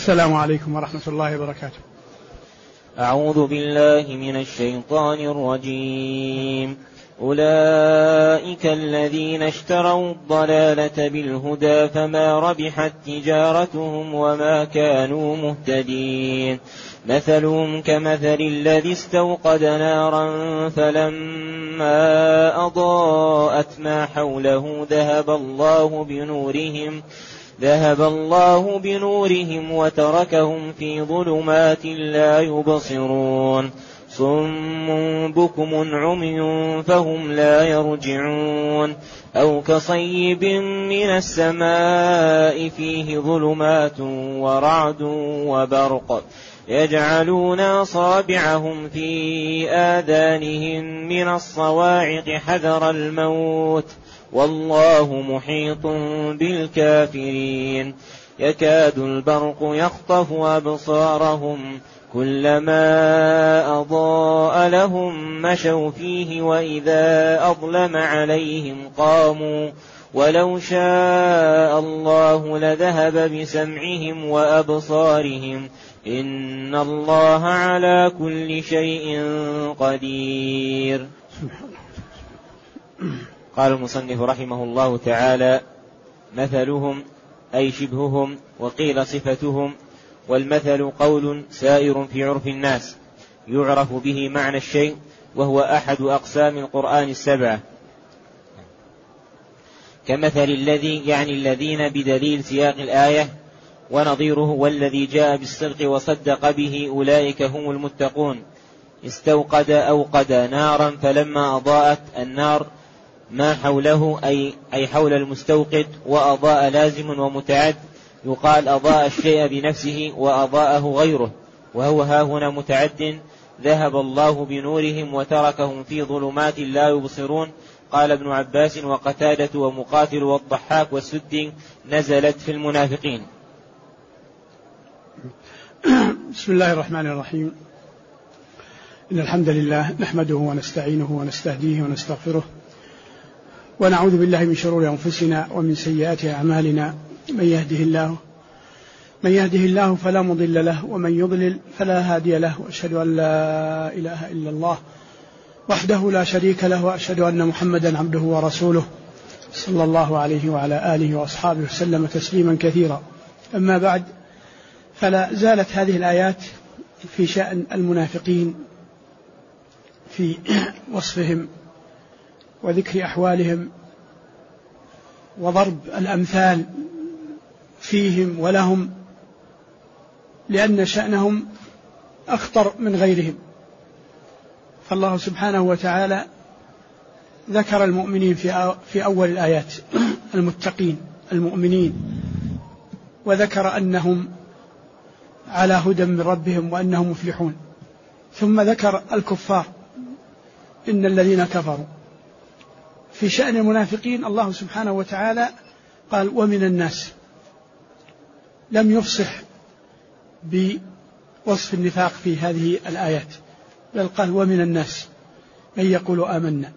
السلام عليكم ورحمة الله وبركاته. أعوذ بالله من الشيطان الرجيم. أولئك الذين اشتروا الضلالة بالهدى فما ربحت تجارتهم وما كانوا مهتدين. مثلهم كمثل الذي استوقد نارا فلما أضاءت ما حوله ذهب الله بنورهم وتركهم في ظلمات لا يبصرون. صم بكم عمي فهم لا يرجعون. أو كصيب من السماء فيه ظلمات ورعد وبرق يجعلون أصابعهم في آذانهم من الصواعق حذر الموت والله محيط بالكافرين. يكاد البرق يخطف أبصارهم كلما أضاء لهم مشوا فيه وإذا أظلم عليهم قاموا ولو شاء الله لذهب بسمعهم وأبصارهم إن الله على كل شيء قدير. قال المصنف رحمه الله تعالى: مثلهم أي شبههم، وقيل صفتهم. والمثل قول سائر في عرف الناس يعرف به معنى الشيء، وهو أحد أقسام القرآن 7. كمثل الذي يعني الذين بدليل سياق الآية، ونظيره والذي جاء بالصدق وصدق به أولئك هم المتقون. استوقد أوقد نارا فلما أضاءت النار ما حوله أي حول المستوقد، وأضاء لازم ومتعد، يقال أضاء الشيء بنفسه وأضاءه غيره، وهو هاهنا متعد. ذهب الله بنورهم وتركهم في ظلمات لا يبصرون. قال ابن عباس وقتادة ومقاتل والضحاك والسدي نزلت في المنافقين. بسم الله الرحمن الرحيم. إن الحمد لله نحمده ونستعينه ونستهديه ونستغفره، ونعوذ بالله من شرور أنفسنا ومن سيئات أعمالنا. من يهده الله فلا مضل له، ومن يضلل فلا هادي له، وأشهد أن لا إله إلا الله وحده لا شريك له، وأشهد أن محمدا عبده ورسوله صلى الله عليه وعلى آله وأصحابه وسلم تسليما كثيرا. أما بعد، فلا زالت هذه الآيات في شأن المنافقين، في وصفهم وذكر أحوالهم وضرب الأمثال فيهم ولهم، لأن شأنهم أخطر من غيرهم. فالله سبحانه وتعالى ذكر المؤمنين في أول الآيات، المتقين المؤمنين، وذكر أنهم على هدى من ربهم وأنهم مفلحون. ثم ذكر الكفار، إن الذين كفروا. في شأن المنافقين الله سبحانه وتعالى قال: ومن الناس، لم يفصح بوصف النفاق في هذه الآيات، بل قال: ومن الناس من يقول آمنا.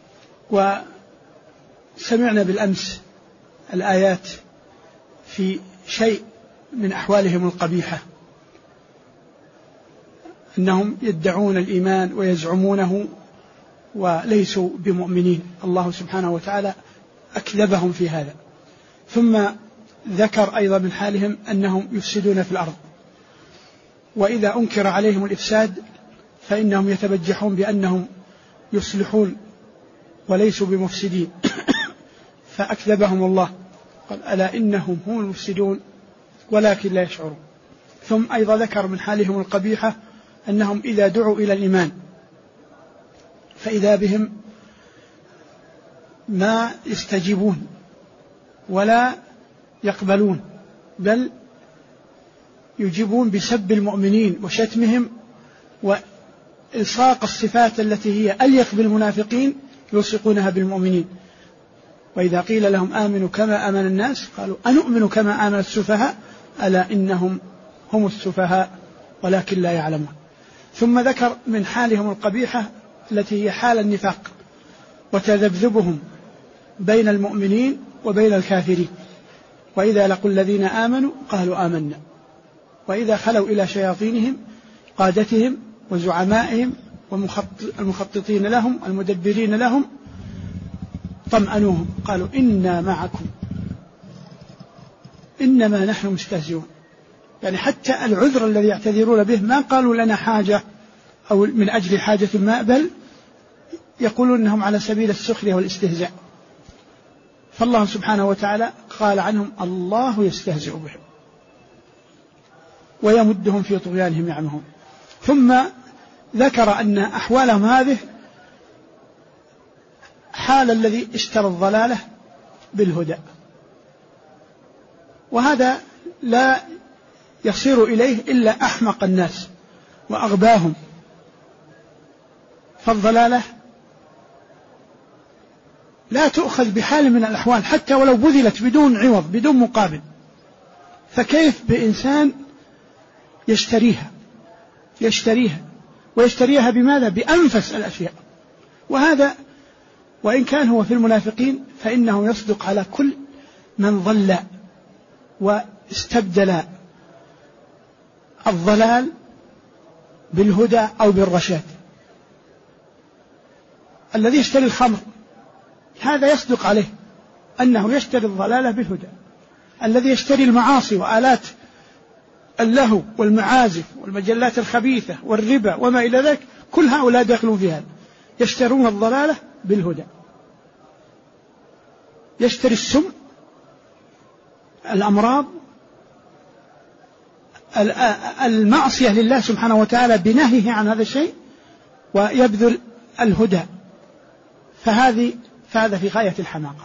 وسمعنا بالأمس الآيات في شيء من أحوالهم القبيحة، أنهم يدعون الإيمان ويزعمونه وليسوا بمؤمنين. الله سبحانه وتعالى أكذبهم في هذا. ثم ذكر أيضا من حالهم أنهم يفسدون في الأرض، وإذا أنكر عليهم الإفساد فإنهم يتبجحون بأنهم يصلحون وليسوا بمفسدين فأكذبهم الله، قال: ألا إنهم هم المفسدون ولكن لا يشعرون. ثم أيضا ذكر من حالهم القبيحة أنهم إذا دعوا إلى الإيمان فإذا بهم ما يستجيبون ولا يقبلون، بل يجيبون بسب المؤمنين وشتمهم وإلصاق الصفات التي هي أليق بالمنافقين يلصقونها بالمؤمنين. وإذا قيل لهم آمنوا كما آمن الناس قالوا أنؤمن كما آمن السفهاء ألا إنهم هم السفهاء ولكن لا يعلمون. ثم ذكر من حالهم القبيحة التي هي حال النفاق وتذبذبهم بين المؤمنين وبين الكافرين، وإذا لقوا الذين آمنوا قالوا آمنا، وإذا خلوا إلى شياطينهم قادتهم وزعمائهم والمخططين لهم المدبرين لهم طمأنوهم قالوا إنا معكم إنما نحن مستهزئون. يعني حتى العذر الذي يعتذرون به ما قالوا لنا حاجة أو من أجل حاجة ما، بل يقولون أنهم على سبيل السخرية والاستهزاء. فالله سبحانه وتعالى قال عنهم الله يستهزئ بهم ويمدهم في طغيانهم يعمهون. ثم ذكر أن أحوالهم هذه حال الذي اشترى الضلالة بالهدى، وهذا لا يصير إليه إلا أحمق الناس وأغباهم. فالضلالة لا تؤخذ بحال من الأحوال حتى ولو بذلت بدون عوض بدون مقابل، فكيف بإنسان يشتريها بماذا؟ بأنفس الأشياء. وهذا وإن كان هو في المنافقين فإنه يصدق على كل من ضل واستبدل الضلال بالهدى أو بالرشاد. الذي يشتري الخمر هذا يصدق عليه أنه يشتري الضلالة بالهدى. الذي يشتري المعاصي وآلات اللهو والمعازف والمجلات الخبيثة والربا وما إلى ذلك كل هؤلاء داخلون في هذا، يشترون الضلالة بالهدى. يشتري السم، الأمراض، المعصية لله سبحانه وتعالى بنهيه عن هذا الشيء ويبذل الهدى، فهذا في غاية الحماقة.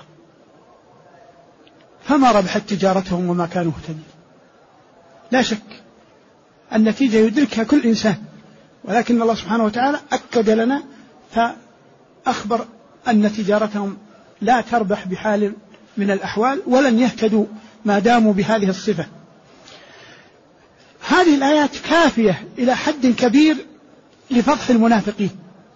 فما ربحت تجارتهم وما كانوا مهتدين. لا شك النتيجة يدركها كل إنسان، ولكن الله سبحانه وتعالى أكد لنا فأخبر أن تجارتهم لا تربح بحال من الأحوال ولن يهتدوا ما داموا بهذه الصفة. هذه الآيات كافية إلى حد كبير لفضح المنافقين،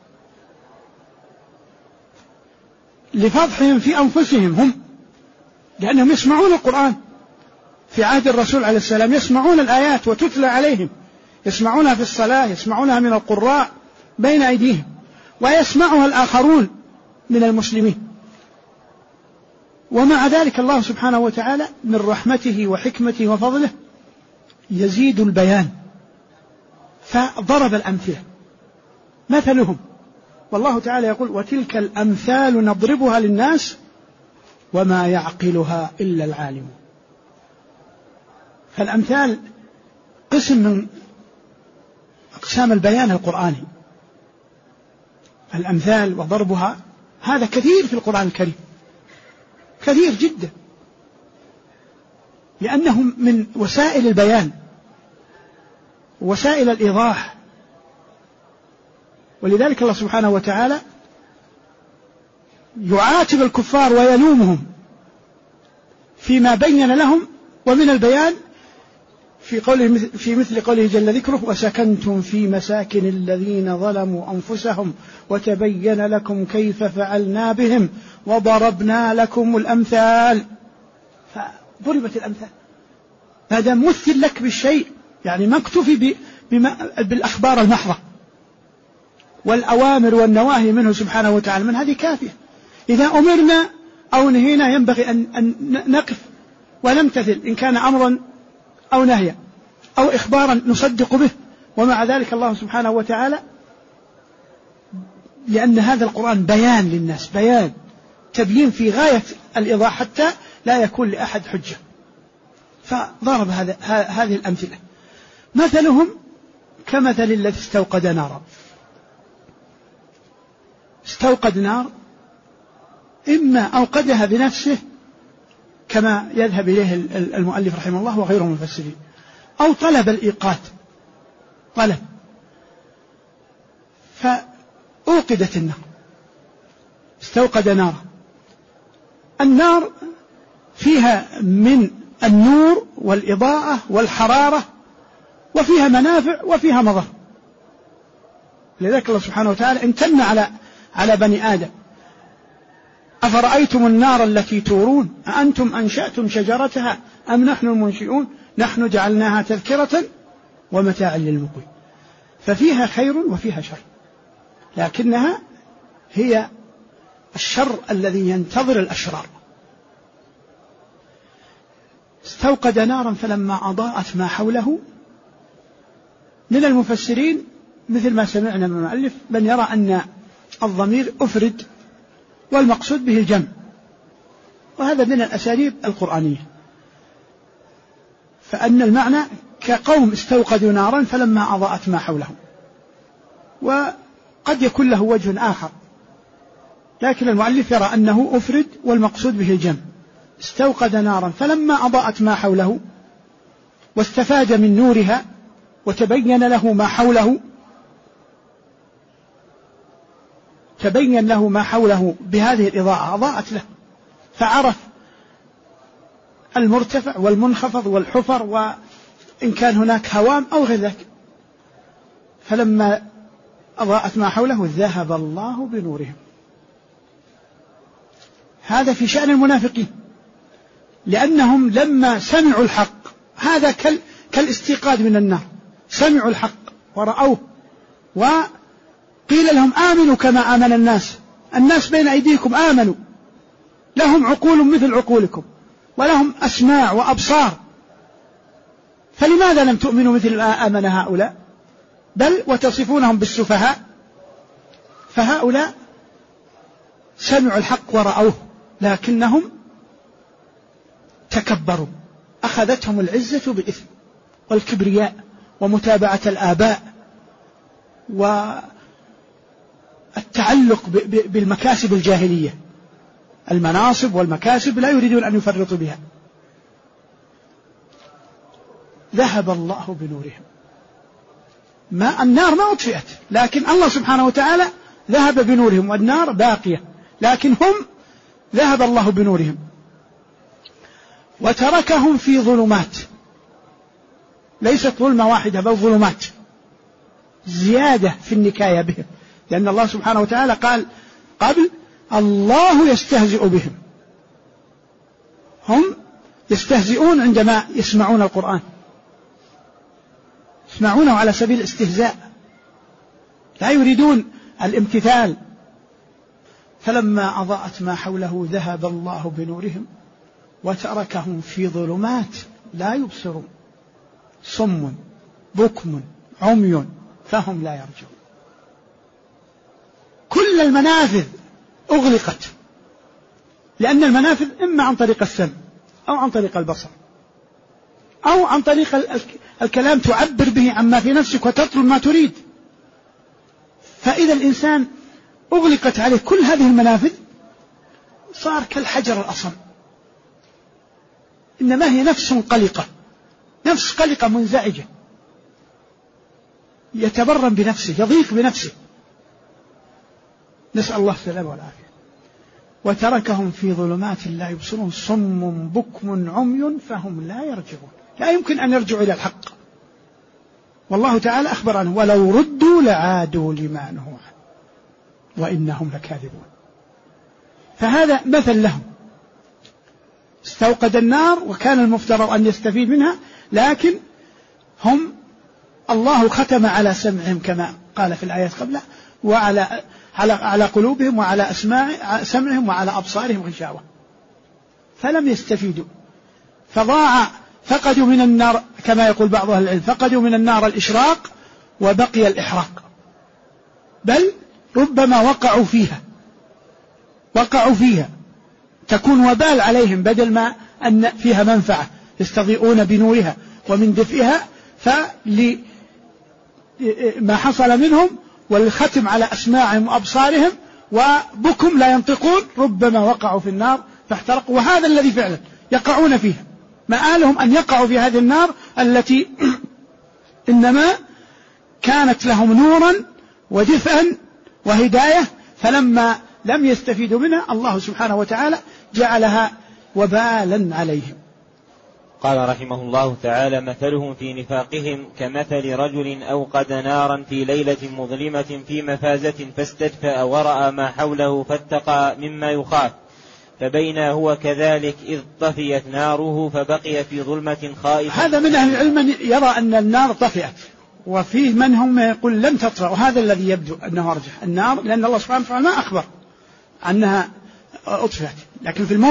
لفضحهم في أنفسهم هم، لأنهم يسمعون القرآن في عهد الرسول عليه السلام، يسمعون الآيات وتتلى عليهم، يسمعونها في الصلاة، يسمعونها من القراء بين أيديهم، ويسمعها الآخرون من المسلمين. ومع ذلك الله سبحانه وتعالى من رحمته وحكمته وفضله يزيد البيان، فضرب الأمثلة مثلهم، والله تعالى يقول وتلك الأمثال نضربها للناس وما يعقلها إلا العالمون. فالأمثال قسم من أقسام البيان القرآني، الأمثال وضربها هذا كثير في القرآن الكريم، كثير جدا، لأنه من وسائل البيان وسائل الإيضاح. ولذلك الله سبحانه وتعالى يعاتب الكفار ويلومهم فيما بين لهم ومن البيان في مثل قوله جل ذكره وسكنتم في مساكن الذين ظلموا أنفسهم وتبين لكم كيف فعلنا بهم وضربنا لكم الأمثال. فضربت الأمثال ما دام مثل لك بالشيء، يعني ما اكتفي بالأخبار المحضة والأوامر والنواهي منه سبحانه وتعالى، من هذه كافية. إذا أمرنا أو نهينا ينبغي أن نقف ونمتثل إن كان أمرا أو نهيا أو إخبارا نصدق به. ومع ذلك الله سبحانه وتعالى لأن هذا القرآن بيان للناس، بيان تبيين في غاية الإيضاح حتى لا يكون لأحد حجة، فضرب هذه الأمثلة. مثلهم كمثل الذي استوقد نارا. استوقد نار إما أوقدها بنفسه كما يذهب إليه المؤلف رحمه الله وغيره من المفسرين، أو طلب الإيقاد، طلب، فأوقدت النار، استوقد نارا. النار فيها من النور والإضاءة والحرارة، وفيها منافع وفيها مضر. لذلك الله سبحانه وتعالى امتن على بني آدم أفرأيتم النار التي تورون أأنتم أنشأتم شجرتها أم نحن المنشئون نحن جعلناها تذكرة ومتاعا للمقوين، ففيها خير وفيها شر، لكنها هي الشر الذي ينتظر الأشرار. استوقد نارا فلما أضاءت ما حوله. من المفسرين مثل ما سمعنا من المؤلف من يرى أن الضمير أفرد والمقصود به الجمع، وهذا من الأساليب القرآنية، فأن المعنى كقوم استوقدوا نارا فلما أضاءت ما حولهم، وقد يكون له وجه آخر، لكن المؤلف يرى أنه أفرد والمقصود به الجمع. استوقد نارا فلما أضاءت ما حوله، واستفاد من نورها وتبين له ما حوله، تبين له ما حوله بهذه الإضاءة، أضاءت له فعرف المرتفع والمنخفض والحفر وإن كان هناك هوام أو غير ذلك. فلما أضاءت ما حوله ذهب الله بنورهم. هذا في شأن المنافقين، لأنهم لما سمعوا الحق، هذا كالاستيقاظ من النار، سمعوا الحق ورأوه وقيل لهم آمنوا كما آمن الناس بين أيديكم آمنوا، لهم عقول مثل عقولكم ولهم أسماع وأبصار، فلماذا لم تؤمنوا مثل ما آمن هؤلاء؟ بل وتصفونهم بالسفهاء. فهؤلاء سمعوا الحق ورأوه لكنهم تكبروا، أخذتهم العزة بالإثم والكبرياء ومتابعة الآباء والتعلق بالمكاسب الجاهلية، المناصب والمكاسب لا يريدون أن يفرطوا بها. ذهب الله بنورهم. النار ما أطفئت، لكن الله سبحانه وتعالى ذهب بنورهم، والنار باقية، لكن هم ذهب الله بنورهم وتركهم في ظلمات، ليست ظلمة واحدة بل ظلمات، زيادة في النكاية بهم، لأن الله سبحانه وتعالى قال قبل الله يستهزئ بهم، هم يستهزئون عندما يسمعون القرآن، يسمعونه على سبيل الاستهزاء، لا يريدون الامتثال. فلما أضاءت ما حوله ذهب الله بنورهم وتركهم في ظلمات لا يبصرون، صم بكم عمي فهم لا يرجعون. كل المنافذ أغلقت، لأن المنافذ إما عن طريق السمع أو عن طريق البصر أو عن طريق الكلام تعبر به عما في نفسك وتطلب ما تريد. فإذا الإنسان أغلقت عليه كل هذه المنافذ صار كالحجر الأصم، إنما هي نفس قلقة، نفس قلقة منزعجة، يتبرم بنفسه، يضيق بنفسه، نسأل الله السلامة والعافية. وتركهم في ظلمات لا يبصرون صم بكم عمي فهم لا يرجعون، لا يمكن أن يرجعوا إلى الحق. والله تعالى أخبر عنه ولو ردوا لعادوا لما نهوا عنه وإنهم لكاذبون. فهذا مثل لهم، استوقد النار وكان المفترض أن يستفيد منها، لكن هم الله ختم على سمعهم كما قال في الآيات قبله، وعلى على قلوبهم وعلى سمعهم وعلى أبصارهم غشاوة، فلم يستفيدوا، فقدوا من النار كما يقول بعض أهل العلم، فقدوا من النار الإشراق وبقي الإحراق، بل ربما وقعوا فيها تكون وبال عليهم، بدل ما أن فيها منفعة يستضيئون بنورها ومن دفئها، فلما حصل منهم والختم على أسماعهم وأبصارهم وبكم لا ينطقون، ربما وقعوا في النار فاحترقوا. وهذا الذي فعلا يقعون فيها، مآلهم أن يقعوا في هذه النار التي إنما كانت لهم نورا ودفئا وهداية، فلما لم يستفيدوا منها الله سبحانه وتعالى جعلها وبالا عليهم. قال رحمه الله تعالى: مثلهم في نفاقهم كمثل رجل أوقد نارا في ليلة مظلمة في مفازة فاستدفأ ورأى ما حوله فاتقى مما يخاف، فبينا هو كذلك إذ طفيت ناره فبقي في ظلمة خائفة. هذا من أهل العلم يرى أن النار طفئت، وفيه من هم يقول لم تطفأ، وهذا الذي يبدو أنه أرجح النار، لأن الله سبحانه وتعالى ما أخبر أنها أطفئت. لكن في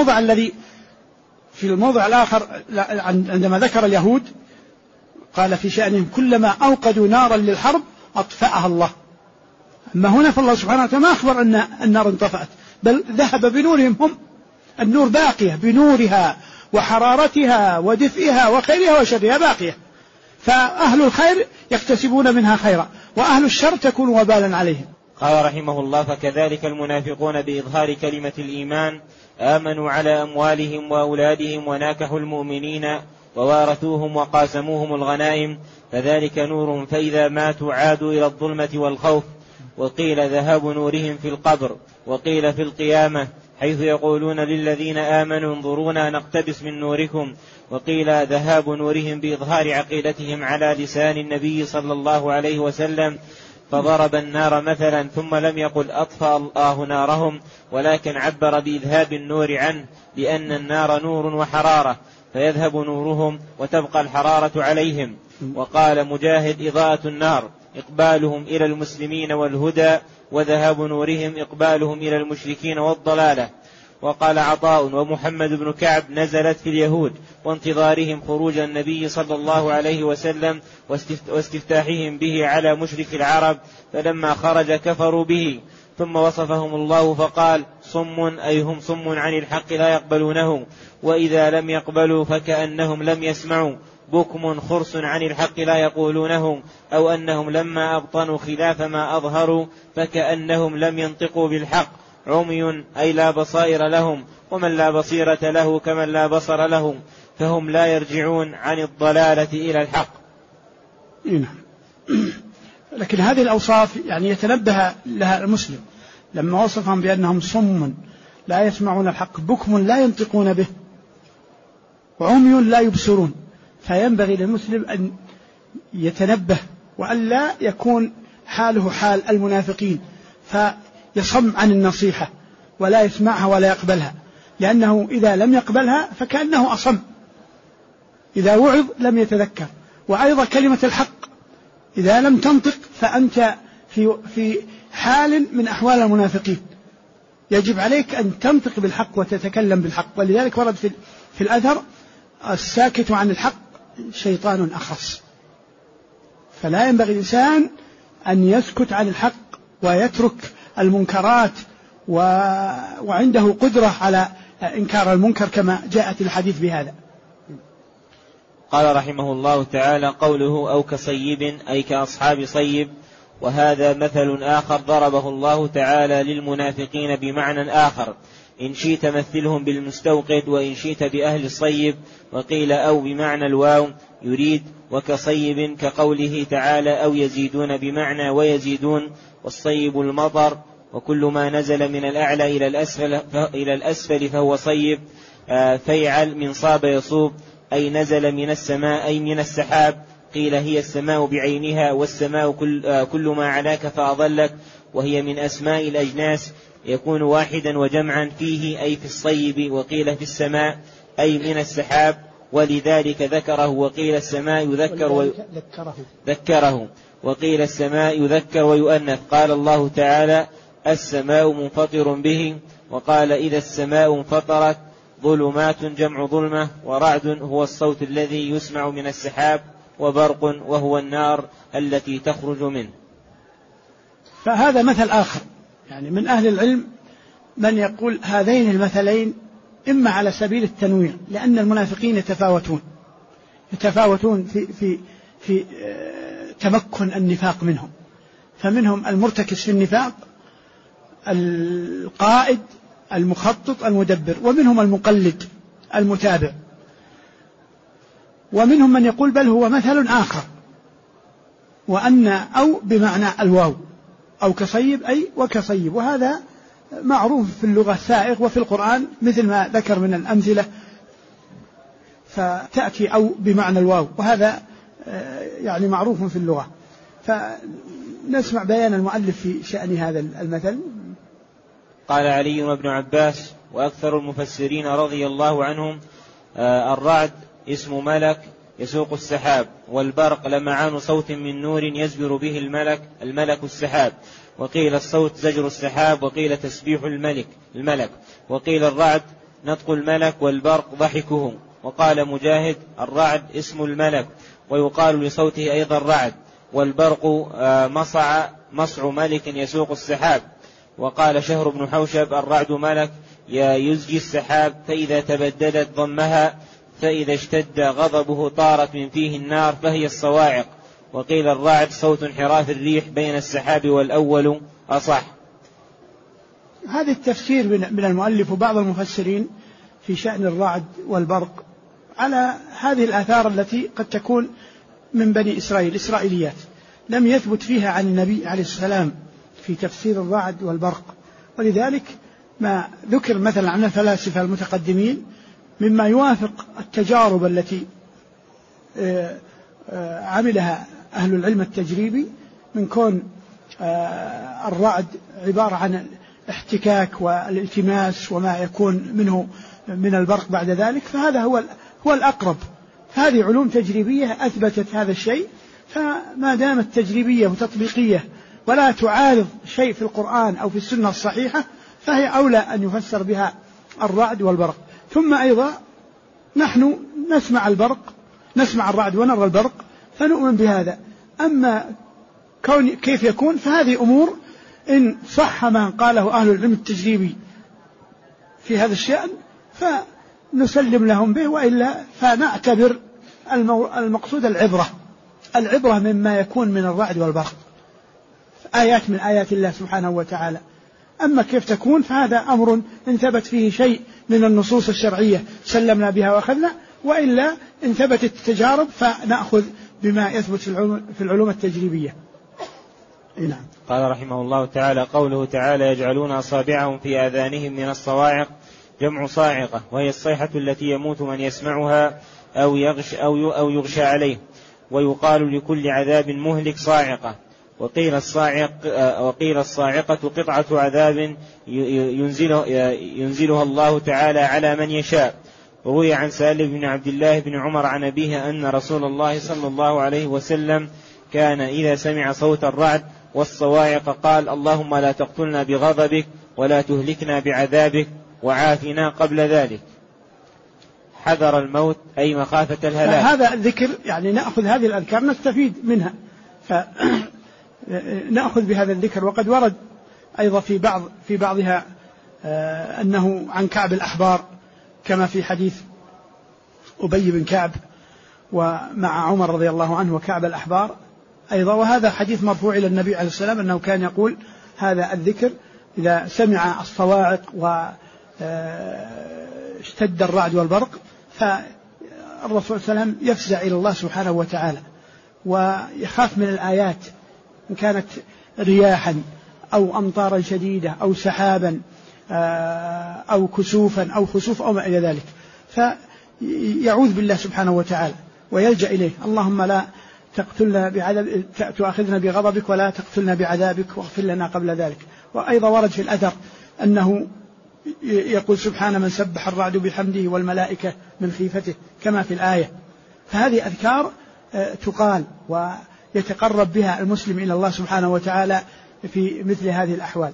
الموضع الآخر عندما ذكر اليهود قال في شأنهم كلما أوقدوا نارا للحرب أطفأها الله. أما هنا فالله سبحانه وتعالى ما أخبر أن النار انطفأت، بل ذهب بنورهم هم، النور باقية بنورها وحرارتها ودفئها وخيرها وشرها باقية، فأهل الخير يكتسبون منها خيرا، وأهل الشر تكون وبالا عليهم. قال رحمه الله: فكذلك المنافقون بإظهار كلمة الإيمان آمنوا على أموالهم وأولادهم وناكحوا المؤمنين ووارثوهم وقاسموهم الغنائم، فذلك نورهم، فإذا ماتوا عادوا إلى الظلمة والخوف. وقيل ذهاب نورهم في القبر، وقيل في القيامة، حيث يقولون للذين آمنوا انظرونا نقتبس من نوركم. وقيل ذهاب نورهم بإظهار عقيدتهم على لسان النبي صلى الله عليه وسلم، فضرب النار مثلا ثم لم يقل أطفأ الله نارهم، ولكن عبر بإذهاب النور عنه، لأن النار نور وحرارة، فيذهب نورهم وتبقى الحرارة عليهم. وقال مجاهد: إضاءة النار إقبالهم إلى المسلمين والهدى، وذهاب نورهم إقبالهم إلى المشركين والضلالة. وقال عطاء ومحمد بن كعب: نزلت في اليهود وانتظارهم خروج النبي صلى الله عليه وسلم واستفتاحهم به على مشرك العرب، فلما خرج كفروا به، ثم وصفهم الله فقال: صم، أي هم صم عن الحق لا يقبلونه، وإذا لم يقبلوا فكأنهم لم يسمعوا، بكم خرس عن الحق لا يقولونه، أو أنهم لما أبطنوا خلاف ما أظهروا فكأنهم لم ينطقوا بالحق، عمي أي لا بصائر لهم، ومن لا بصيرة له كمن لا بصر له، فهم لا يرجعون عن الضلالة إلى الحق. لكن هذه الأوصاف يعني يتنبه لها المسلم لما وصفهم بأنهم صم لا يسمعون الحق، بكم لا ينطقون به، وعمي لا يبصرون. فينبغي للمسلم أن يتنبه وألا يكون حاله حال المنافقين فيصم عن النصيحة ولا يسمعها ولا يقبلها، لأنه إذا لم يقبلها فكأنه أصم، إذا وعظ لم يتذكر. وأيضا كلمة الحق إذا لم تنطق فأنت في حال من أحوال المنافقين، يجب عليك أن تنطق بالحق وتتكلم بالحق. ولذلك ورد في الأثر: الساكت عن الحق شيطان أخص. فلا ينبغي الإنسان أن يسكت عن الحق ويترك المنكرات وعنده قدرة على إنكار المنكر كما جاءت الحديث بهذا. قال رحمه الله تعالى: قوله أو كصيب أي كأصحاب صيب، وهذا مثل آخر ضربه الله تعالى للمنافقين بمعنى آخر، إن شئت مثلهم بالمستوقد وإن شئت بأهل الصيب. وقيل أو بمعنى الواو يريد، وكصيب كقوله تعالى أو يزيدون بمعنى ويزيدون، والصيب المطر، وكل ما نزل من الأعلى إلى الأسفل فهو صيب. فيعل من صاب يصوب أي نزل من السماء أي من السحاب. قيل هي السماء بعينها، والسماء كل ما علاك فأضلك، وهي من أسماء الأجناس، يكون واحدا وجمعا فيه أي في الصيب. وقيل في السماء أي من السحاب، ولذلك ذكره. وقيل السماء ذكره وقيل السماء يذكر ويؤنث. قال الله تعالى: السماء منفطر به. وقال: إذا السماء انفطرت. ظلمات جمع ظلمة، ورعد هو الصوت الذي يسمع من السحاب، وبرق وهو النار التي تخرج منه. فهذا مثل آخر، يعني من أهل العلم من يقول هذين المثلين إما على سبيل التنويع، لأن المنافقين يتفاوتون في تمكن النفاق منهم، فمنهم المرتكز في النفاق القائد المخطط المدبر، ومنهم المقلد المتابع، ومنهم من يقول بل هو مثل آخر، وأن أو بمعنى الواو، أو كصيب أي وكصيب. وهذا معروف في اللغة سائغ، وفي القرآن مثل ما ذكر من الأمثلة فتأتي أو بمعنى الواو، وهذا يعني معروف في اللغة. فنسمع بيان المؤلف في شأن هذا المثل. قال علي وابن عباس: وأكثر المفسرين رضي الله عنهم الرعد اسم ملك يسوق السحاب، والبرق لمعان صوت من نور يزبر به الملك السحاب، وقيل الصوت زجر السحاب، وقيل تسبيح الملك، وقيل الرعد نطق الملك، والبرق ضحكه. وقال مجاهد الرعد اسم الملك، ويقال لصوته أيضا رعد، والبرق مصع ملك يسوق السحاب. وقال شهر بن حوشب الرعد ملك يزجي السحاب، فإذا تبددت ضمها، فإذا اشتد غضبه طارت من فيه النار، فهي الصواعق. وقيل الرعد صوت انحراف الريح بين السحاب، والأول أصح. هذا التفسير من المؤلف وبعض المفسرين في شأن الرعد والبرق على هذه الآثار التي قد تكون من بني إسرائيل، إسرائيليات لم يثبت فيها عن النبي عليه السلام في تفسير الرعد والبرق. ولذلك ما ذكر مثلا عن الفلاسفة المتقدمين مما يوافق التجارب التي عملها أهل العلم التجريبي، من كون الرعد عبارة عن الاحتكاك والالتماس وما يكون منه من البرق بعد ذلك، فهذا هو الأقرب. هذه علوم تجريبية أثبتت هذا الشيء، فما دامت تجريبية وتطبيقية ولا تعارض شيء في القرآن أو في السنة الصحيحة، فهي أولى أن يفسر بها الرعد والبرق. ثم أيضا نحن نسمع الرعد ونرى البرق فنؤمن بهذا. أما كيف يكون، فهذه أمور إن صح ما قاله أهل العلم التجريبي في هذا الشأن فنسلم لهم به، وإلا فنعتبر المقصود العبرة مما يكون من الرعد والبرق، آيات من آيات الله سبحانه وتعالى. أما كيف تكون فهذا أمر إن ثبت فيه شيء من النصوص الشرعية سلمنا بها وأخذنا، وإلا إن ثبتت التجارب فنأخذ بما يثبت في العلوم التجريبية. نعم. قال رحمه الله تعالى: قوله تعالى: يجعلون أصابعهم في آذانهم من الصواعق، جمع صاعقة، وهي الصيحة التي يموت من يسمعها أو يغشى عليه. ويقال لكل عذاب مهلك صاعقة. وقيل الصاعقة قطعة عذاب ينزلها الله تعالى على من يشاء. وروي عن سالم بن عبد الله بن عمر عن أبيه أن رسول الله صلى الله عليه وسلم كان إذا سمع صوت الرعد والصواعق قال: اللهم لا تقتلنا بغضبك ولا تهلكنا بعذابك وعافنا قبل ذلك. حذر الموت أي مخافة الهلاك. هذا الذكر يعني نأخذ هذه الأذكار نستفيد منها، فنأخذ بهذا الذكر. وقد ورد أيضا في بعضها أنه عن كعب الأحبار، كما في حديث أبي بن كعب ومع عمر رضي الله عنه وكعب الأحبار أيضا. وهذا حديث مرفوع إلى النبي عليه السلام أنه كان يقول هذا الذكر إذا سمع الصواعق واشتد الرعد والبرق، فالرسول صلى الله عليه وسلم يفزع إلى الله سبحانه وتعالى ويخاف من الآيات إن كانت رياحا أو أمطارا شديدة أو سحابا أو كسوفا أو خسوف أو ما إلى ذلك، فيعوذ بالله سبحانه وتعالى ويلجأ إليه: اللهم لا تقتلنا بعذاب، تؤاخذنا بغضبك ولا تقتلنا بعذابك واغفر لنا قبل ذلك. وأيضا ورد في الأثر أنه يقول: سبحان من سبح الرعد بحمده والملائكة من خيفته، كما في الآية. فهذه أذكار تقال ويتقرب بها المسلم إلى الله سبحانه وتعالى في مثل هذه الأحوال.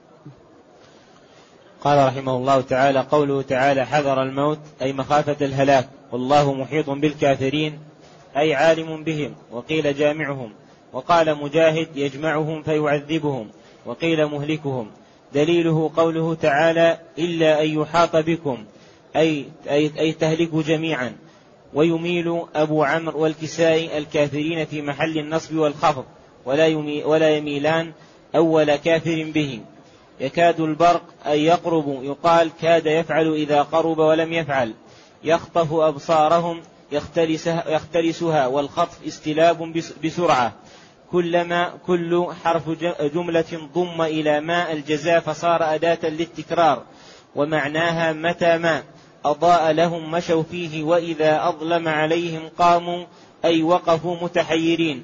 قال رحمه الله تعالى: قوله تعالى: حذر الموت أي مخافة الهلاك، والله محيط بالكافرين أي عالم بهم. وقيل جامعهم. وقال مجاهد: يجمعهم فيعذبهم. وقيل مهلكهم. دليله قوله تعالى: إلا أن يحاط بكم أي تهلكوا جميعا. ويميل أبو عمرو والكسائي الكافرين في محل النصب والخفض، ولا يميلان أول كافر به. يكاد البرق أي يقرب، يقال كاد يفعل إذا قرب ولم يفعل. يخطف أبصارهم يختلسها، والخطف استلاب بسرعة. كل حرف جملة ضم إلى ما الجزاء فصار أداة للتكرار، ومعناها متى ما أضاء لهم مشوا فيه، وإذا أظلم عليهم قاموا أي وقفوا متحيرين.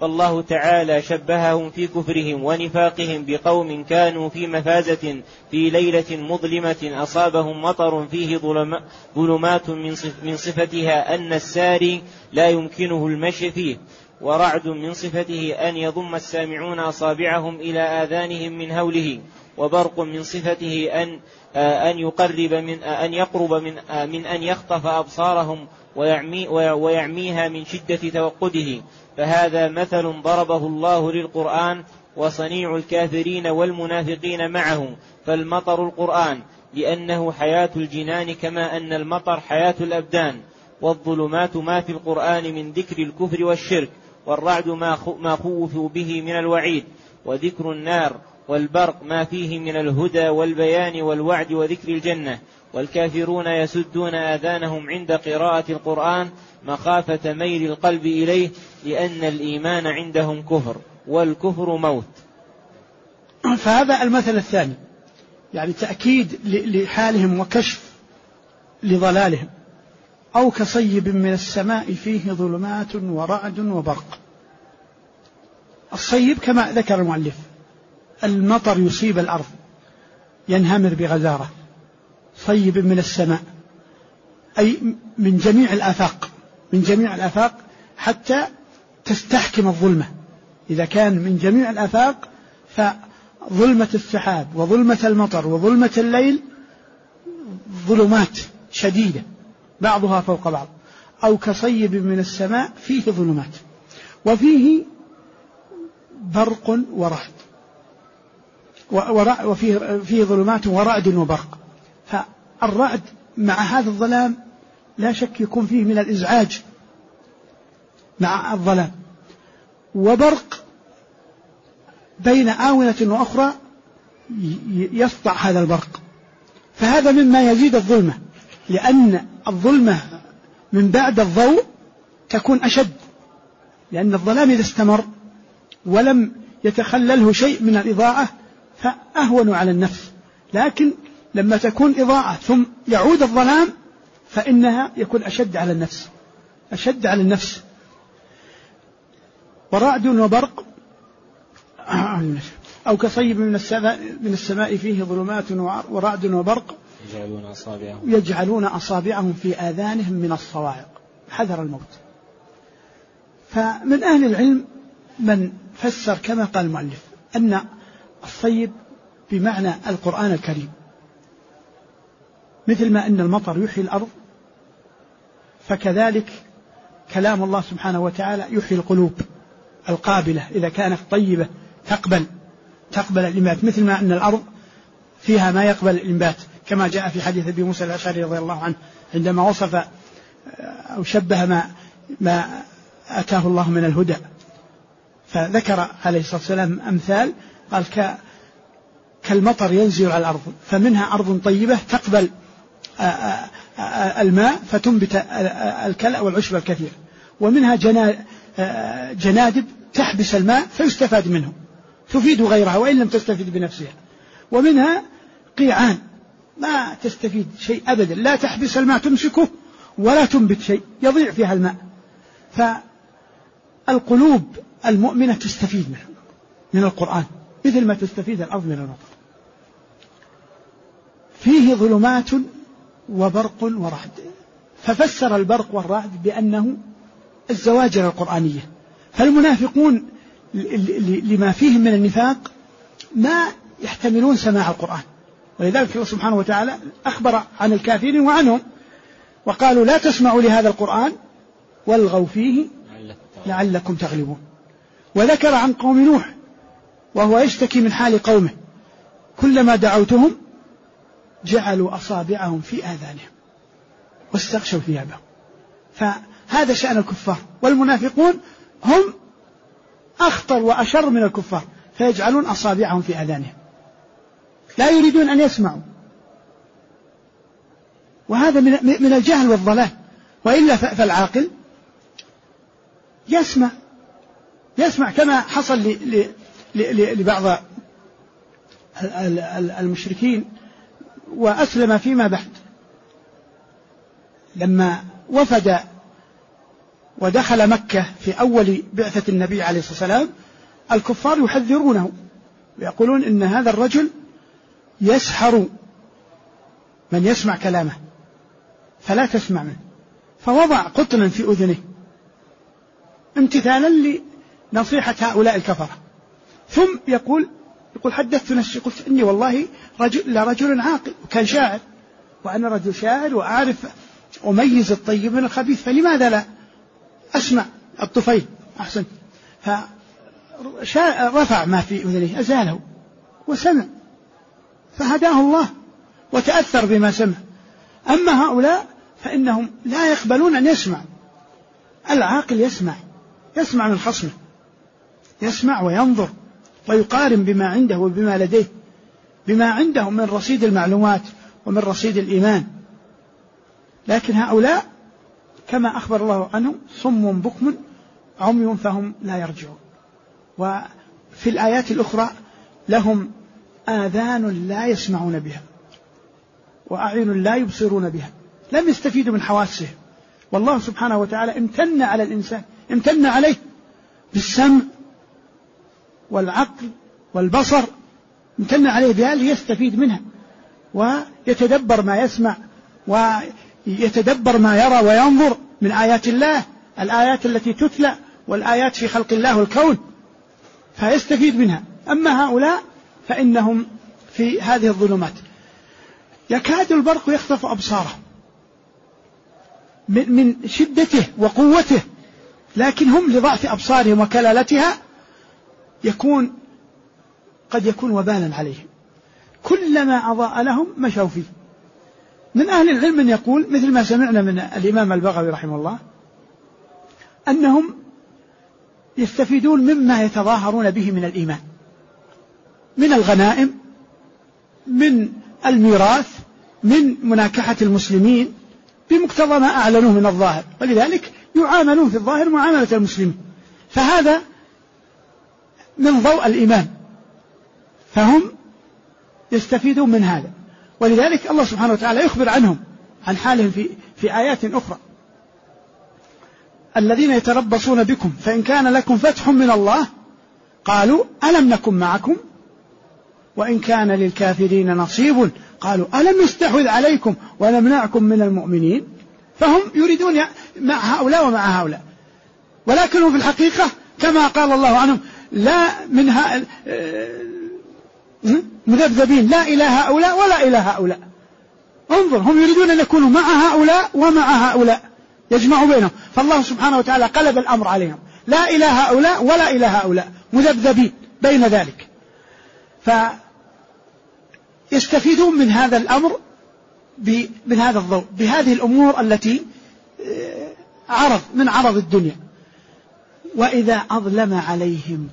فالله تعالى شبههم في كفرهم ونفاقهم بقوم كانوا في مفازة في ليلة مظلمة أصابهم مطر فيه ظلمات من صفتها أن الساري لا يمكنه المشي فيه، ورعد من صفته أن يضم السامعون أصابعهم إلى آذانهم من هوله، وبرق من صفته أن يقرب من أن يخطف أبصارهم ويعميها من شدة توقده. فهذا مثل ضربه الله للقرآن وصنيع الكافرين والمنافقين معه. فالمطر القرآن لأنه حياة الجنان كما أن المطر حياة الأبدان، والظلمات ما في القرآن من ذكر الكفر والشرك، والرعد ما خوفوا به من الوعيد، وذكر النار، والبرق ما فيه من الهدى والبيان والوعد وذكر الجنة. والكافرون يسدون آذانهم عند قراءة القرآن مخافة ميل القلب إليه، لأن الإيمان عندهم كفر، والكفر موت. فهذا المثل الثاني، يعني تأكيد لحالهم وكشف لضلالهم. أو كصيب من السماء فيه ظلمات ورعد وبرق. الصيب كما ذكر المؤلف المطر يصيب الأرض ينهمر بغزارة. صيب من السماء أي من جميع الآفاق، من جميع الآفاق حتى تستحكم الظلمة. إذا كان من جميع الآفاق فظلمة السحاب وظلمة المطر وظلمة الليل ظلمات شديدة بعضها فوق بعض. أو كصيب من السماء فيه ظلمات وفيه برق ورعد، وفيه ظلمات ورعد وبرق. فالرعد مع هذا الظلام لا شك يكون فيه من الإزعاج مع الظلام، وبرق بين آونة وأخرى يسطع هذا البرق. فهذا مما يزيد الظلمة، لأن الظلمة من بعد الضوء تكون أشد، لأن الظلام إذا استمر ولم يتخلله شيء من الإضاءة فأهون على النفس، لكن لما تكون إضاءة ثم يعود الظلام فإنها يكون أشد على النفس، أشد على النفس. ورعد وبرق. أو كصيب من السماء فيه ظلمات ورعد وبرق يجعلون أصابعهم في آذانهم من الصواعق حذر الموت. فمن أهل العلم من فسر كما قال المؤلف أن الصيب بمعنى القرآن الكريم، مثل ما أن المطر يحيي الأرض فكذلك كلام الله سبحانه وتعالى يحيي القلوب القابلة إذا كانت طيبة تقبل الإنبات، مثل ما أن الأرض فيها ما يقبل الإنبات، كما جاء في حديث أبي موسى الأشعري رضي الله عنه عندما وصف أو شبه ما أتاه الله من الهدى، فذكر عليه الصلاة والسلام أمثال، قال كالمطر ينزل على الأرض فمنها أرض طيبة تقبل الماء فتنبت الكلأ والعشب الكثير، ومنها جنادب تحبس الماء فيستفاد منه تفيد غيرها وإن لم تستفيد بنفسها، ومنها قيعان ما تستفيد شيء أبدا، لا تحبس الماء تمسكه ولا تنبت شيء يضيع فيها الماء. فالقلوب المؤمنة تستفيد من القرآن مثل ما تستفيد الأرض من المطر. فيه ظلمات وبرق ورعد، ففسر البرق والرعد بأنه الزواجر القرآنية. فالمنافقون لما فيهم من النفاق ما يحتملون سماع القرآن، ولذلك الله سبحانه وتعالى أخبر عن الكافرين وعنهم وقالوا لا تسمعوا لهذا القرآن والغوا فيه لعلكم تغلبون. وذكر عن قوم نوح وهو يشتكي من حال قومه كلما دعوتهم جعلوا أصابعهم في آذانهم واستغشوا ثيابهم. فهذا شأن الكفار، والمنافقون هم أخطر وأشر من الكفار، فيجعلون أصابعهم في آذانهم لا يريدون أن يسمعوا، وهذا من الجهل والضلال. وإلا فالعاقل يسمع كما حصل لبعض المشركين وأسلم فيما بعد، لما وفد ودخل مكة في أول بعثة النبي عليه الصلاة والسلام الكفار يحذرونه ويقولون إن هذا الرجل يسحر من يسمع كلامه فلا تسمع منه، فوضع قطنا في أذنه امتثالا لنصيحة هؤلاء الكفرة. ثم يقول حدثت نفسي قلت إني والله رجل عاقل، وكان شاعر، وأنا رجل شاعر وأعرف أميز الطيب من الخبيث، فلماذا لا أسمع الطفيل أحسن. فرفع ما في أذنه أزاله وسمع، فهداه الله وتأثر بما سمع. أما هؤلاء فإنهم لا يقبلون أن يسمع. العاقل يسمع من خصمه، يسمع وينظر ويقارن بما عنده وبما لديه، بما عنده من رصيد المعلومات ومن رصيد الإيمان. لكن هؤلاء كما أخبر الله عنهم صم بكم عمي فهم لا يرجعون. وفي الآيات الأخرى لهم آذان لا يسمعون بها وأعين لا يبصرون بها، لم يستفيدوا من حواسهم. والله سبحانه وتعالى امتن على الإنسان، امتن عليه بالسمع والعقل والبصر، امتن عليه بها ليستفيد منها ويتدبر ما يسمع ويتدبر ما يرى وينظر من آيات الله، الآيات التي تتلى والآيات في خلق الله والكون، فيستفيد منها. أما هؤلاء فإنهم في هذه الظلمات. يكاد البرق يخطف أبصارهم من شدته وقوته، لكن هم لضعف أبصارهم وكلالتها قد يكون وبالا عليهم. كلما أضاء لهم مشوا فيه. من أهل العلم من يقول مثل ما سمعنا من الإمام البغوي رحمه الله أنهم يستفيدون مما يتظاهرون به من الإيمان، من الغنائم، من الميراث، من مناكحة المسلمين، بمقتضى ما أعلنوه من الظاهر، ولذلك يعاملون في الظاهر معاملة المسلمين، فهذا من ضوء الإيمان، فهم يستفيدون من هذا. ولذلك الله سبحانه وتعالى يخبر عنهم عن حالهم في آيات أخرى: الذين يتربصون بكم فإن كان لكم فتح من الله قالوا ألم نكن معكم وإن كان للكافرين نصيب قالوا ألم نستحوذ عليكم ونمنعكم من المؤمنين. فهم يريدون مع هؤلاء ومع هؤلاء، ولكنهم في الحقيقة كما قال الله عنهم لا منها مذبذبين لا إلى هؤلاء ولا إلى هؤلاء. انظر، هم يريدون أن يكونوا مع هؤلاء ومع هؤلاء، يجمعوا بينهم، فالله سبحانه وتعالى قلب الأمر عليهم، لا إلى هؤلاء ولا إلى هؤلاء، مذبذبين بين ذلك. فيستفيدون من هذا الأمر من هذا الضوء، بهذه الأمور التي عرض الدنيا. وإذا أظلم عليهم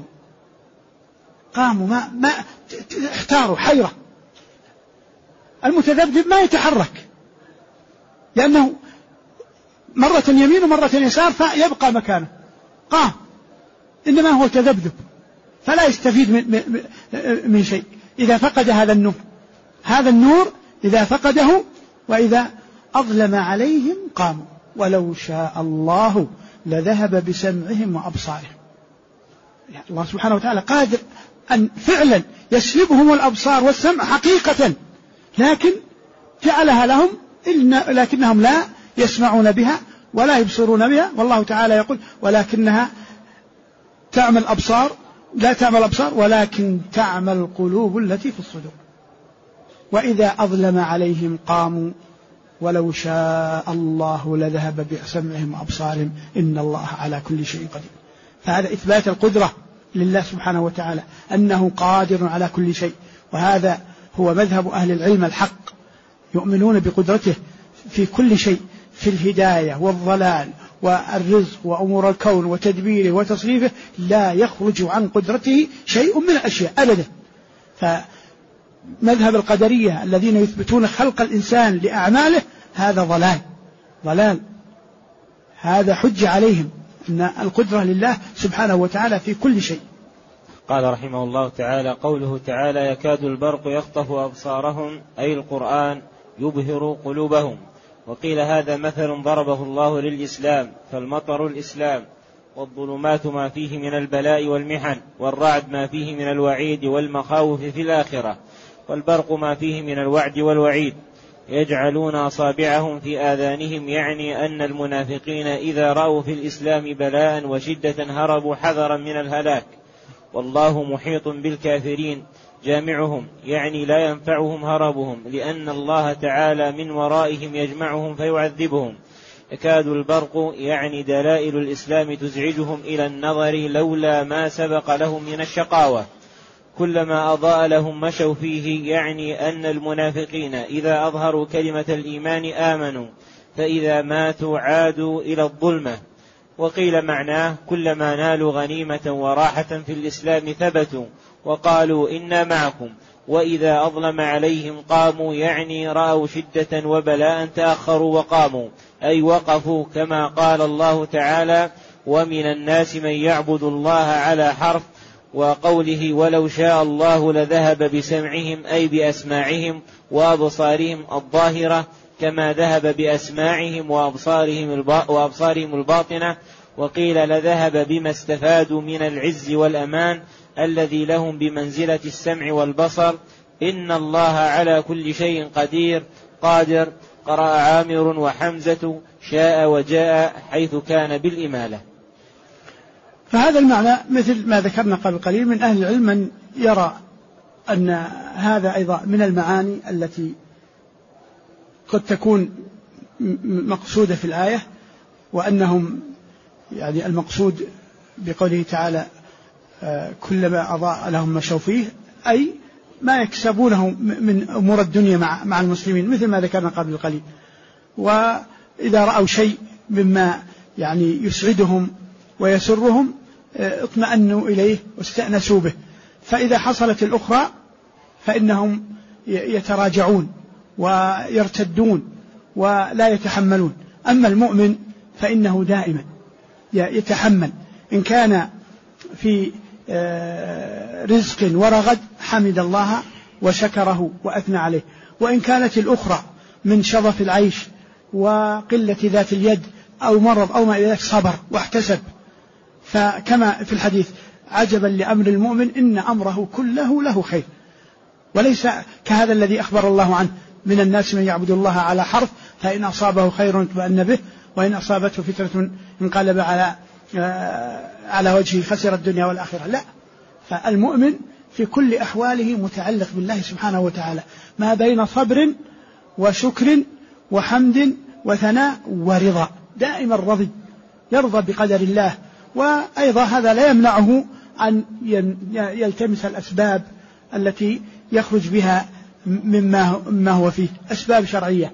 قاموا ما احتاروا حيرة. المتذبذب ما يتحرك لأنه مرة يمين ومرة يسار فيبقى مكانه، قام، إنما هو تذبذب فلا يستفيد من شيء. إذا فقد هذا النور إذا فقده، وإذا أظلم عليهم قاموا ولو شاء الله لذهب بسمعهم وأبصارهم. يعني الله سبحانه وتعالى قادر أن فعلا يسلبهم الأبصار والسمع حقيقة، لكن جعلها لهم لكنهم لا يسمعون بها ولا يبصرون بها. والله تعالى يقول ولكنها تعمى الأبصار لا تعمى الأبصار ولكن تعمى القلوب التي في الصدور. وإذا أظلم عليهم قاموا ولو شاء الله لذهب بسمعهم وأبصارهم إن الله على كل شيء قدير. فهذا إثبات القدرة لله سبحانه وتعالى أنه قادر على كل شيء، وهذا هو مذهب أهل العلم الحق، يؤمنون بقدرته في كل شيء، في الهداية والضلال والرزق وأمور الكون وتدبيره وتصريفه، لا يخرج عن قدرته شيء من الأشياء أبدا. فمذهب القدرية الذين يثبتون خلق الإنسان لأعماله هذا ضلال، هذا حج عليهم أن القدرة لله سبحانه وتعالى في كل شيء. قال رحمه الله تعالى: قوله تعالى يكاد البرق يخطف أبصارهم أي القرآن يبهر قلوبهم. وقيل هذا مثل ضربه الله للإسلام، فالمطر الإسلام، والظلمات ما فيه من البلاء والمحن، والرعد ما فيه من الوعيد والمخاوف في الآخرة، والبرق ما فيه من الوعد والوعيد. يجعلون أصابعهم في آذانهم، يعني أن المنافقين إذا رأوا في الإسلام بلاء وشدة هربوا حذرا من الهلاك. والله محيط بالكافرين جامعهم، يعني لا ينفعهم هربهم، لأن الله تعالى من ورائهم يجمعهم فيعذبهم. يكاد البرق، يعني دلائل الإسلام، تزعجهم إلى النظر لولا ما سبق لهم من الشقاوة. كلما أضاء لهم مشوا فيه، يعني أن المنافقين إذا أظهروا كلمة الإيمان آمنوا، فإذا ماتوا عادوا إلى الظلمة. وقيل معناه كلما نالوا غنيمة وراحة في الإسلام ثبتوا وقالوا إنا معكم، وإذا أظلم عليهم قاموا، يعني رأوا شدة وبلاء تأخروا وقاموا، أي وقفوا، كما قال الله تعالى: ومن الناس من يعبد الله على حرف، وقوله: ولو شاء الله لذهب بسمعهم، أي بأسماعهم وأبصارهم الظاهرة، كما ذهب بأسماعهم وأبصارهم الباطنة. وقيل لذهب بما استفادوا من العز والأمان الذي لهم بمنزلة السمع والبصر. إن الله على كل شيء قادر. قرأ عامر وحمزة شاء وجاء، حيث كان بالإمالة. فهذا المعنى مثل ما ذكرنا قبل قليل من أهل العلم من يرى أن هذا أيضا من المعاني التي قد تكون مقصودة في الآية، وأنهم يعني المقصود بقوله تعالى كلما أضاء لهم مشوا فيه، أي ما يكسبونه من أمور الدنيا مع المسلمين، مثل ما ذكرنا قبل قليل. وإذا رأوا شيء مما يعني يسعدهم ويسرهم اطمأنوا إليه واستأنسوا به، فإذا حصلت الأخرى فإنهم يتراجعون ويرتدون ولا يتحملون. أما المؤمن فإنه دائما يتحمل، إن كان في رزق ورغد حمد الله وشكره وأثنى عليه، وإن كانت الأخرى من شظف العيش وقلة ذات اليد أو مرض أو ما إلى ذلك صبر واحتسب. فكما في الحديث: عجبا لأمر المؤمن إن أمره كله له خير. وليس كهذا الذي أخبر الله عنه: من الناس من يعبد الله على حرف، فإن أصابه خير اطمأن به، وإن أصابته فتنة انقلب على وجهه خسر الدنيا والآخرة. لا، فالمؤمن في كل أحواله متعلق بالله سبحانه وتعالى، ما بين صبر وشكر وحمد وثناء ورضا، دائما رضي، يرضى بقدر الله. وأيضا هذا لا يمنعه أن يلتمس الأسباب التي يخرج بها مما هو فيه، أسباب شرعية.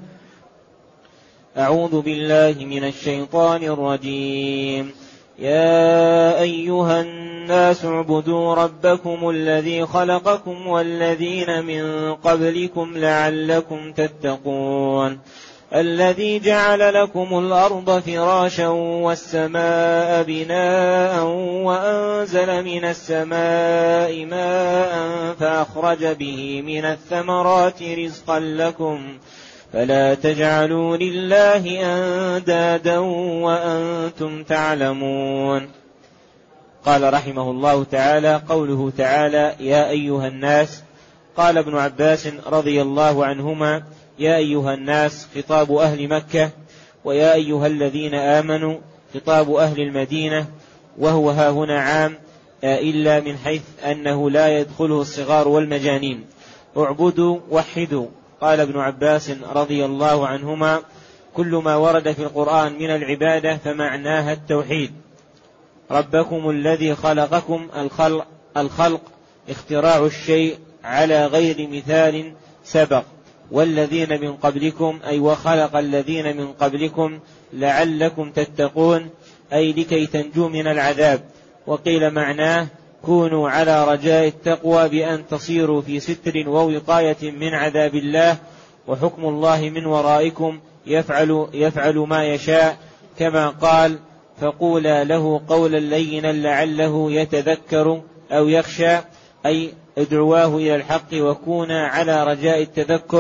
أعوذ بالله من الشيطان الرجيم. يا أيها الناس اعبدوا ربكم الذي خلقكم والذين من قبلكم لعلكم تتقون. الذي جعل لكم الأرض فراشا والسماء بناء وأنزل من السماء ماء فأخرج به من الثمرات رزقا لكم فلا تجعلوا لله أندادا وأنتم تعلمون. قال رحمه الله تعالى: قوله تعالى: يا أيها الناس. قال ابن عباس رضي الله عنهما: يا أيها الناس خطاب أهل مكة، ويا أيها الذين آمنوا خطاب أهل المدينة، وهو ها هنا عام إلا من حيث أنه لا يدخله الصغار والمجانين. اعبدوا وحدوا. قال ابن عباس رضي الله عنهما: كل ما ورد في القرآن من العبادة فمعناها التوحيد. ربكم الذي خلقكم، الخلق اختراع الشيء على غير مثال سبق، والذين من قبلكم، أي وخلق الذين من قبلكم لعلكم تتقون، أي لكي تنجوا من العذاب. وقيل معناه: كونوا على رجاء التقوى بأن تصيروا في ستر ووقاية من عذاب الله، وحكم الله من ورائكم يفعل ما يشاء، كما قال: فقولا له قولا لينا لعله يتذكر أو يخشى، أي ادعواه إلى الحق وكونا على رجاء التذكر.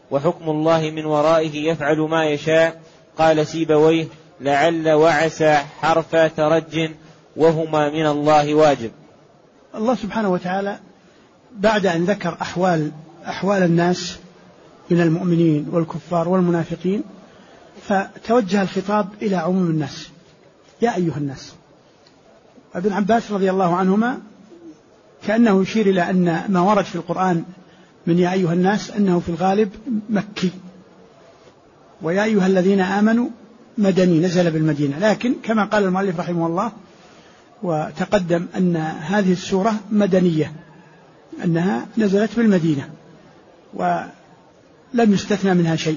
وحكم الله من ورائه يفعل ما يشاء. قال سيبويه: لعل وعسى حرف ترج وهما من الله واجب. الله سبحانه وتعالى بعد أن ذكر أحوال الناس من المؤمنين والكفار والمنافقين فتوجه الخطاب إلى عموم الناس: يا أيها الناس. ابن عباس رضي الله عنهما كأنه يشير إلى أن ما ورد في القرآن من يا أيها الناس أنه في الغالب مكي، ويا أيها الذين آمنوا مدني نزل بالمدينة، لكن كما قال المؤلف رحمه الله وتقدم أن هذه السورة مدنية، أنها نزلت بالمدينة ولم يستثنى منها شيء،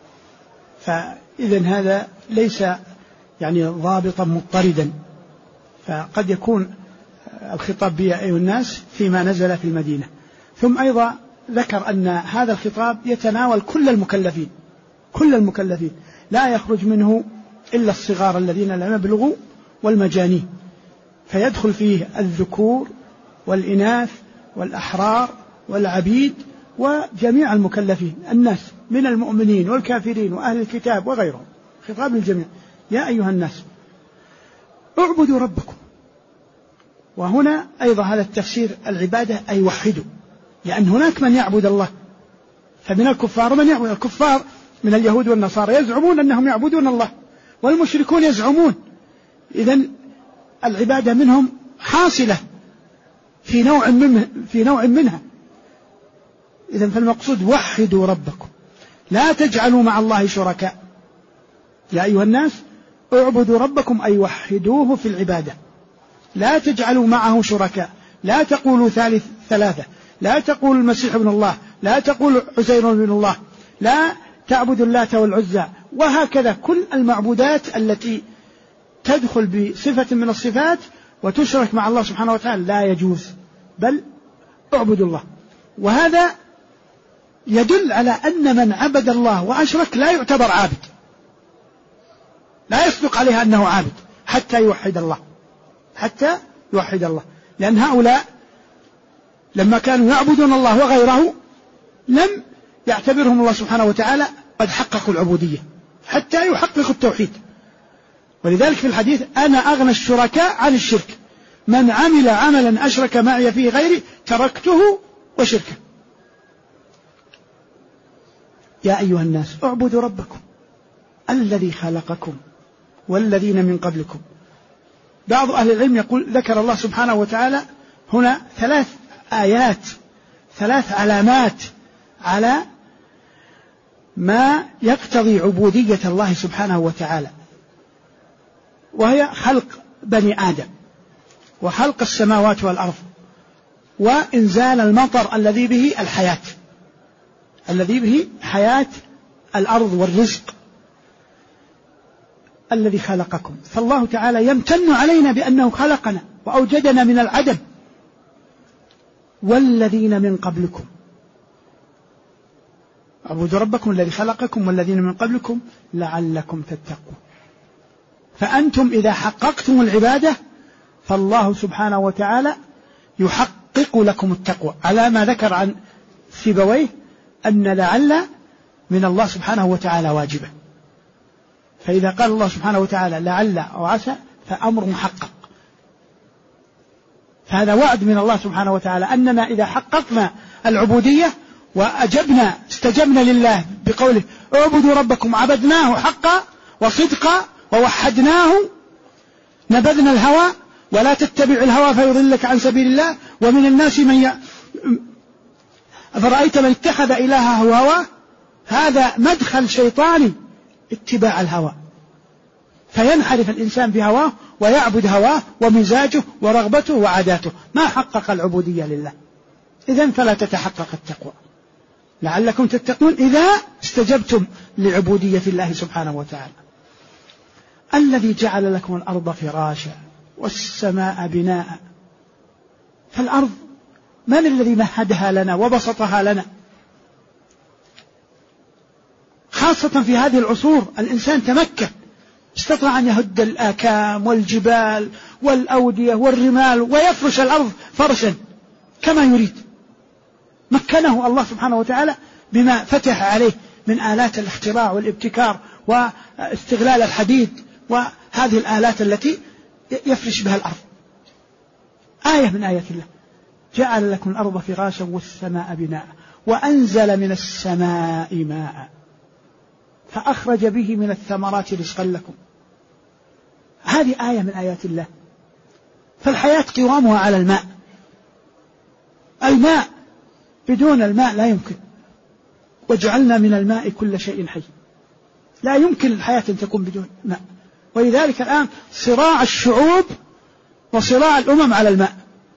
فإذن هذا ليس يعني ضابطا مضطردا، فقد يكون الخطاب بيا أيها الناس فيما نزل في المدينة. ثم أيضا ذكر أن هذا الخطاب يتناول كل المكلفين لا يخرج منه إلا الصغار الذين لم يبلغوا والمجانين، فيدخل فيه الذكور والإناث والأحرار والعبيد وجميع المكلفين، الناس من المؤمنين والكافرين وأهل الكتاب وغيرهم، خطاب للجميع: يا أيها الناس اعبدوا ربكم. وهنا أيضا هذا التفسير العبادة أي وحدوا، لأن هناك من يعبد الله، فمن الكفار من يعبد، الكفار من اليهود والنصارى يزعمون أنهم يعبدون الله، والمشركون يزعمون، إذن العبادة منهم حاصلة في نوع منها. إذن فالمقصود وحدوا ربكم لا تجعلوا مع الله شركاء. يا أيها الناس اعبدوا ربكم أي وحدوه في العبادة، لا تجعلوا معه شركاء، لا تقولوا ثلاثة، لا تقولوا المسيح ابن الله، لا تقولوا عزير ابن الله، لا تعبدوا اللات والعزى، وهكذا كل المعبودات التي تدخل بصفة من الصفات وتشرك مع الله سبحانه وتعالى لا يجوز، بل اعبدوا الله. وهذا يدل على أن من عبد الله وأشرك لا يعتبر عابد، لا يصدق عليها أنه عابد حتى يوحد الله، لأن هؤلاء لما كانوا يعبدون الله وغيره لم يعتبرهم الله سبحانه وتعالى قد حققوا العبودية حتى يحققوا التوحيد. ولذلك في الحديث: أنا أغنى الشركاء عن الشرك، من عمل عملا أشرك معي فيه غيري تركته وشركه. يا أيها الناس اعبدوا ربكم الذي خلقكم والذين من قبلكم. بعض أهل العلم يقول ذكر الله سبحانه وتعالى هنا 3 آيات، 3 علامات على ما يقتضي عبودية الله سبحانه وتعالى، وهي خلق بني آدم، وخلق السماوات والأرض، وإنزال المطر الذي به الحياة، الذي به حياة الأرض والرزق. الذي خلقكم، فالله تعالى يمتن علينا بأنه خلقنا وأوجدنا من العدم. والذين من قبلكم، اعبدوا ربكم الذي خلقكم والذين من قبلكم لعلكم تتقون. فأنتم إذا حققتم العبادة فالله سبحانه وتعالى يحقق لكم التقوى، على ما ذكر عن سيبويه أن لعل من الله سبحانه وتعالى واجبة. فإذا قال الله سبحانه وتعالى لعل أو عسى فأمر محقق، فهذا وعد من الله سبحانه وتعالى أننا إذا حققنا العبودية وأجبنا استجبنا لله بقوله اعبدوا ربكم، عبدناه حقا وصدقا ووحدناه، نبذنا الهوى، ولا تتبع الهوى فيضلك عن سبيل الله، ومن الناس من أفرأيت من اتخذ إلهه هواه، هذا مدخل شيطاني اتباع الهوى، فينحرف الإنسان بهواه ويعبد هواه ومزاجه ورغبته وعاداته، ما حقق العبودية لله. إذن فلا تتحقق التقوى. لعلكم تتقون إذا استجبتم لعبودية الله سبحانه وتعالى. الذي جعل لكم الأرض فراشا والسماء بناء. فالأرض من الذي مهدها لنا وبسطها لنا؟ خاصة في هذه العصور الإنسان تمكن، استطاع أن يهد الآكام والجبال والأودية والرمال ويفرش الأرض فرشا كما يريد. مكنه الله سبحانه وتعالى بما فتح عليه من آلات الاختراع والابتكار واستغلال الحديد وهذه الآلات التي يفرش بها الأرض. آية من آيات الله. جعل لكم الأرض فراشا والسماء بناء وأنزل من السماء ماء فأخرج به من الثمرات رزقا لكم. هذه آية من آيات الله. فالحياة قوامها على الماء. الماء بدون الماء لا يمكن. وجعلنا من الماء كل شيء حي. لا يمكن الحياة أن تكون بدون ماء. ولذلك الآن صراع الشعوب وصراع الأمم على الماء.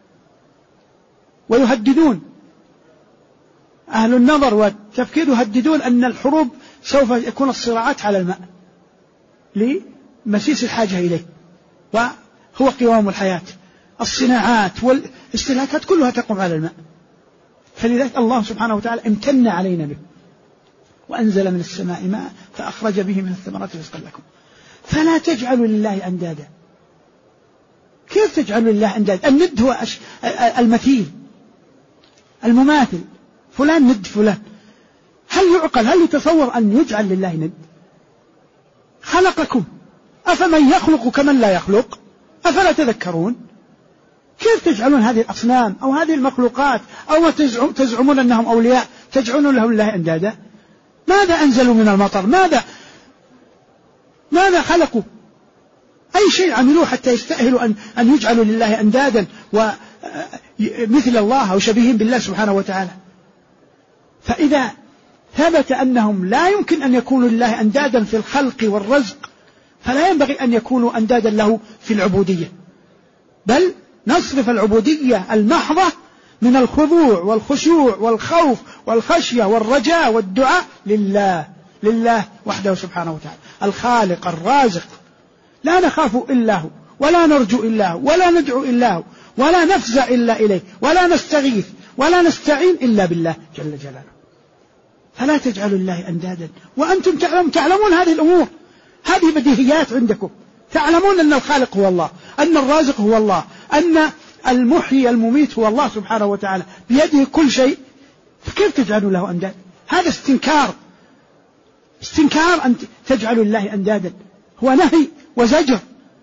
ويهددون أهل النظر والتفكير يهددون أن الحروب سوف يكون الصراعات على الماء لمسيس الحاجة إليه، وهو قوام الحياة. الصناعات والاستهلاكات كلها تقوم على الماء. فلذلك الله سبحانه وتعالى امتن علينا به وأنزل من السماء ماء فأخرج به من الثمرات رزقا لكم. فلا تجعلوا لله أندادا. كيف تجعلوا لله أندادا؟ الند هو المثيل المماثل، فلان ند فلان. هل يعقل، هل يتصور أن يجعل لله ند؟ خلقكم أفمن يخلق كمن لا يخلق أفلا تذكرون؟ كيف تجعلون هذه الأصنام أو هذه المخلوقات أو تزعمون أنهم أولياء تجعلون لهم الله أندادا؟ ماذا أنزلوا من المطر؟ ماذا خلقوا؟ أي شيء عملوه حتى يستأهلوا أن يجعلوا لله أندادا ومثل الله أو شبيهين بالله سبحانه وتعالى؟ فإذا ثبت أنهم لا يمكن أن يكونوا لله أندادا في الخلق والرزق فلا ينبغي أن يكونوا أندادا له في العبودية، بل نصرف العبودية المحضة من الخضوع والخشوع والخوف والخشية والرجاء والدعاء لله وحده سبحانه وتعالى الخالق الرازق. لا نخاف إلا هو ولا نرجو إلا هو ولا ندعو إلا هو ولا نفزع إلا إليه ولا نستغيث ولا نستعين إلا بالله جل جلاله. فلا تجعلوا الله أندادا وأنتم تعلمون هذه الأمور. هذه بديهيات عندكم. تعلمون أن الخالق هو الله، أن الرازق هو الله، أن المحيي المميت هو الله سبحانه وتعالى، بيده كل شيء. فكيف تجعلوا له أندادا؟ هذا استنكار أن تجعلوا الله أندادا، هو نهي وزجر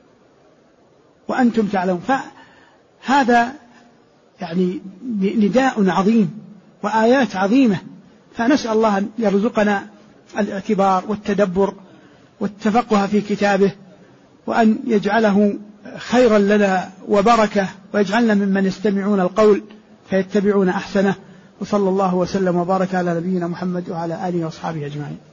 وأنتم تعلمون. فهذا يعني نداء عظيم وآيات عظيمة. فنسأل الله أن يرزقنا الاعتبار والتدبر والتفقه في كتابه، وأن يجعله خيرا لنا وبركة، ويجعلنا ممن يستمعون القول فيتبعون أحسنه. وصلى الله وسلم وبارك على نبينا محمد وعلى آله وأصحابه أجمعين.